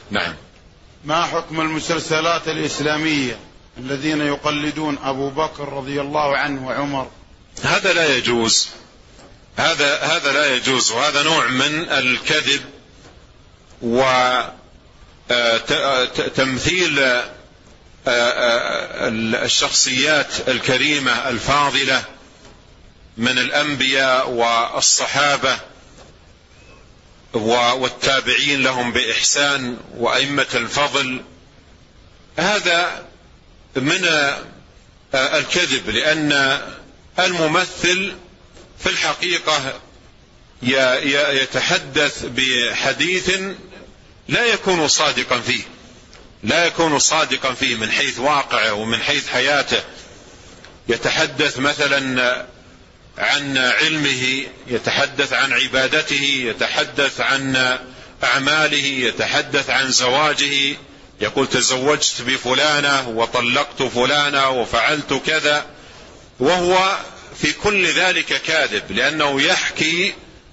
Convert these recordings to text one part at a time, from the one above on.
نعم. ما حكم المسلسلات الإسلامية الذين يقلدون أبو بكر رضي الله عنه وعمر؟ هذا لا يجوز، هذا لا يجوز، وهذا نوع من الكذب وتمثيل الشخصيات الكريمة الفاضلة من الأنبياء والصحابة والتابعين لهم بإحسان وأئمة الفضل. هذا من الكذب، لأن الممثل في الحقيقة يتحدث بحديث لا يكون صادقا فيه من حيث واقعه ومن حيث حياته. يتحدث مثلا عن علمه، يتحدث عن عبادته، يتحدث عن أعماله، يتحدث عن زواجه، يقول تزوجت بفلانة وطلقت فلانة وفعلت كذا، وهو في كل ذلك كاذب، لأنه يحكي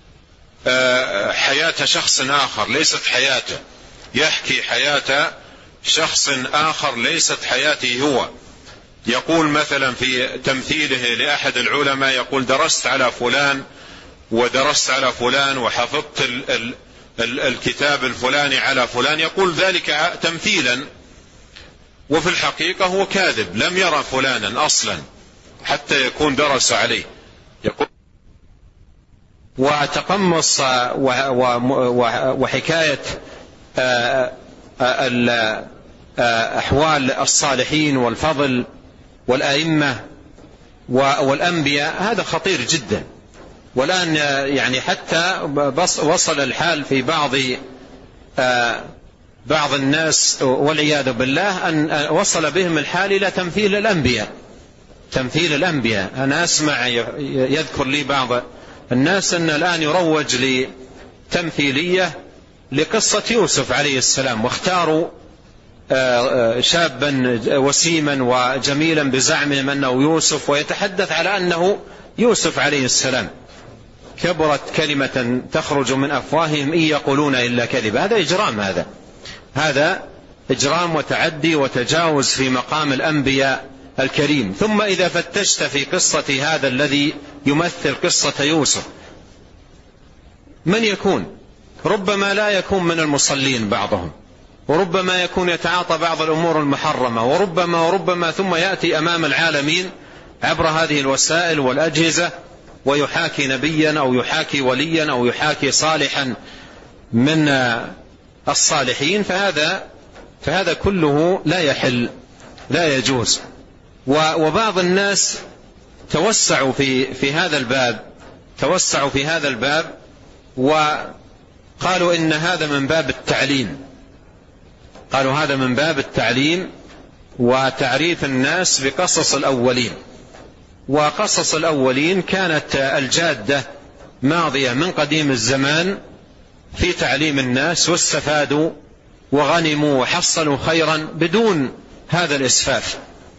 حياة شخص آخر ليست حياته، يحكي حياة شخص آخر ليست حياته هو. يقول مثلا في تمثيله لأحد العلماء، يقول درست على فلان ودرست على فلان وحفظت الكتاب الفلاني على فلان، يقول ذلك تمثيلا، وفي الحقيقة هو كاذب، لم يرى فلانا أصلا حتى يكون درس عليه. يقول وتقمص وحكاية أحوال الصالحين والفضل والأئمة والأنبياء هذا خطير جدا. والآن يعني حتى وصل الحال في بعض الناس والعياذ بالله أن وصل بهم الحال إلى تمثيل الأنبياء. أنا أسمع يذكر لي بعض الناس أن الآن يروج لتمثيلية لقصة يوسف عليه السلام، واختاروا شابا وسيما وجميلا بزعمهم أنه يوسف، ويتحدث على أنه يوسف عليه السلام. كبرت كلمة تخرج من أفواههم إن يقولون إلا كذب. هذا إجرام، هذا إجرام وتعدي وتجاوز في مقام الأنبياء الكريم. ثم إذا فتشت في قصة هذا الذي يمثل قصة يوسف، من يكون؟ ربما لا يكون من المصلين بعضهم، وربما يكون يتعاطى بعض الأمور المحرمة، وربما ثم يأتي أمام العالمين عبر هذه الوسائل والأجهزة ويحاكي نبيا أو يحاكي وليا أو يحاكي صالحا من الصالحين. فهذا كله لا يحل، لا يجوز. وبعض الناس توسعوا في هذا الباب وقالوا إن هذا من باب التعليم، قالوا هذا من باب التعليم وتعريف الناس بقصص الأولين. وقصص الأولين كانت الجادة ماضية من قديم الزمان في تعليم الناس، واستفادوا وغنموا وحصلوا خيرا بدون هذا الإسفاف،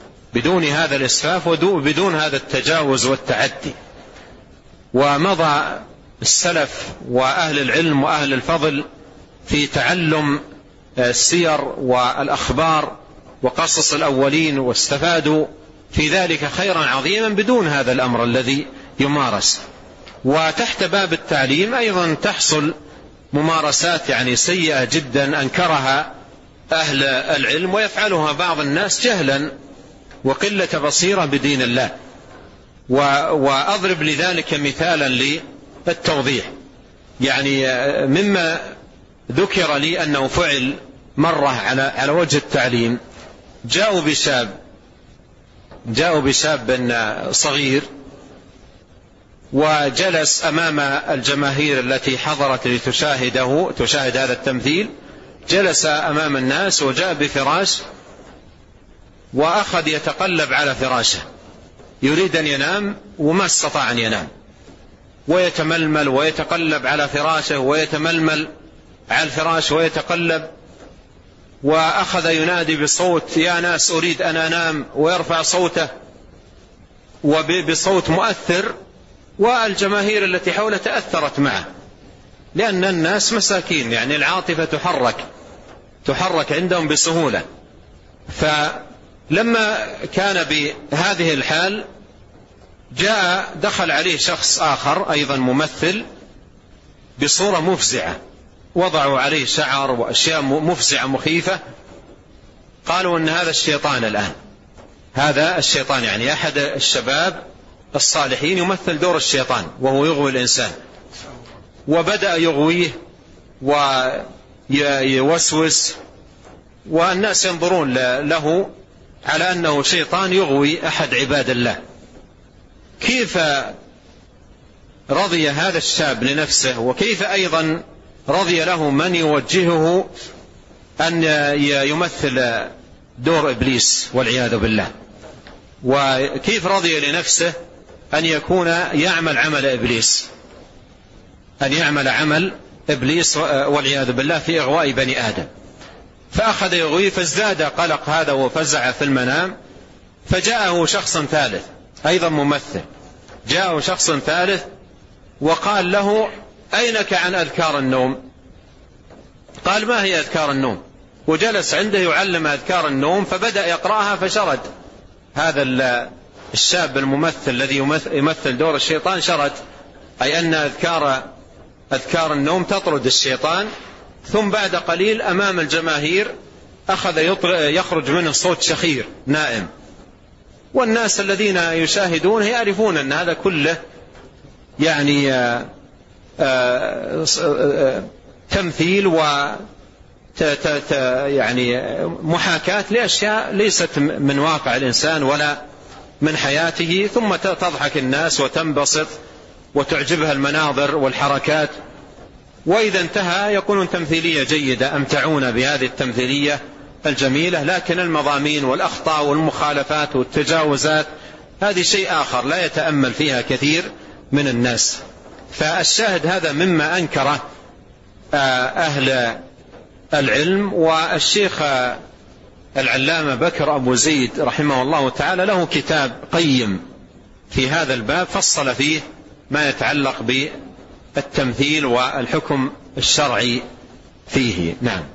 وبدون هذا التجاوز والتعدي. ومضى السلف وأهل العلم وأهل الفضل في تعلم السير والأخبار وقصص الأولين، واستفادوا في ذلك خيرا عظيما بدون هذا الأمر الذي يمارس. وتحت باب التعليم أيضا تحصل ممارسات يعني سيئة جدا أنكرها أهل العلم ويفعلها بعض الناس جهلا وقلة بصيرة بدين الله. وأضرب لذلك مثالا للتوضيح. يعني مما ذكر لي أنه فعل مرة على وجه التعليم، جاءوا بشاب صغير وجلس أمام الجماهير التي حضرت تشاهد هذا التمثيل، جلس أمام الناس وجاء بفراش وأخذ يتقلب على فراشه، يريد أن ينام وما استطاع أن ينام، ويتململ ويتقلب على فراشه ويتململ على الفراش ويتقلب، وأخذ ينادي بصوت يا ناس أريد أن أنام، ويرفع صوته وبصوت مؤثر، والجماهير التي حوله تأثرت معه، لأن الناس مساكين يعني العاطفة تحرك. تحرك عندهم بسهولة. فلما كان بهذه الحال دخل عليه شخص آخر أيضا ممثل بصورة مفزعة، وضعوا عليه شعر وأشياء مفزعة مخيفة، قالوا أن هذا الشيطان الآن، هذا الشيطان، يعني أحد الشباب الصالحين يمثل دور الشيطان وهو يغوي الإنسان، وبدأ يغويه ويوسوس، والناس ينظرون له على أنه شيطان يغوي أحد عباد الله. كيف رضي هذا الشاب لنفسه، وكيف أيضا رضي له من يوجهه أن يمثل دور إبليس والعياذ بالله، وكيف رضي لنفسه أن يكون يعمل عمل إبليس، أن يعمل عمل إبليس والعياذ بالله في إغواء بني آدم. فأخذ يغويه، فازداد قلق هذا وفزع في المنام، فجاءه شخص ثالث أيضا ممثل، جاءه شخص ثالث وقال له: أينك عن أذكار النوم؟ قال: ما هي أذكار النوم؟ وجلس عنده يعلم أذكار النوم، فبدأ يقرأها، فشرد هذا الشاب الممثل الذي يمثل دور الشيطان، شرد، أي أن أذكار النوم تطرد الشيطان. ثم بعد قليل أمام الجماهير أخذ يخرج منه صوت شخير نائم، والناس الذين يشاهدون يعرفون أن هذا كله يعني تمثيل يعني محاكاة لأشياء ليست من واقع الإنسان ولا من حياته، ثم تضحك الناس وتنبسط وتعجبها المناظر والحركات، وإذا انتهى يكون تمثيلية جيدة، أمتعون بهذه التمثيلية الجميلة، لكن المضامين والأخطاء والمخالفات والتجاوزات هذه شيء آخر لا يتأمل فيها كثير من الناس. فالشاهد هذا مما أنكره أهل العلم. والشيخ العلامة بكر أبو زيد رحمه الله تعالى له كتاب قيم في هذا الباب، فصل فيه ما يتعلق بالتمثيل والحكم الشرعي فيه. نعم.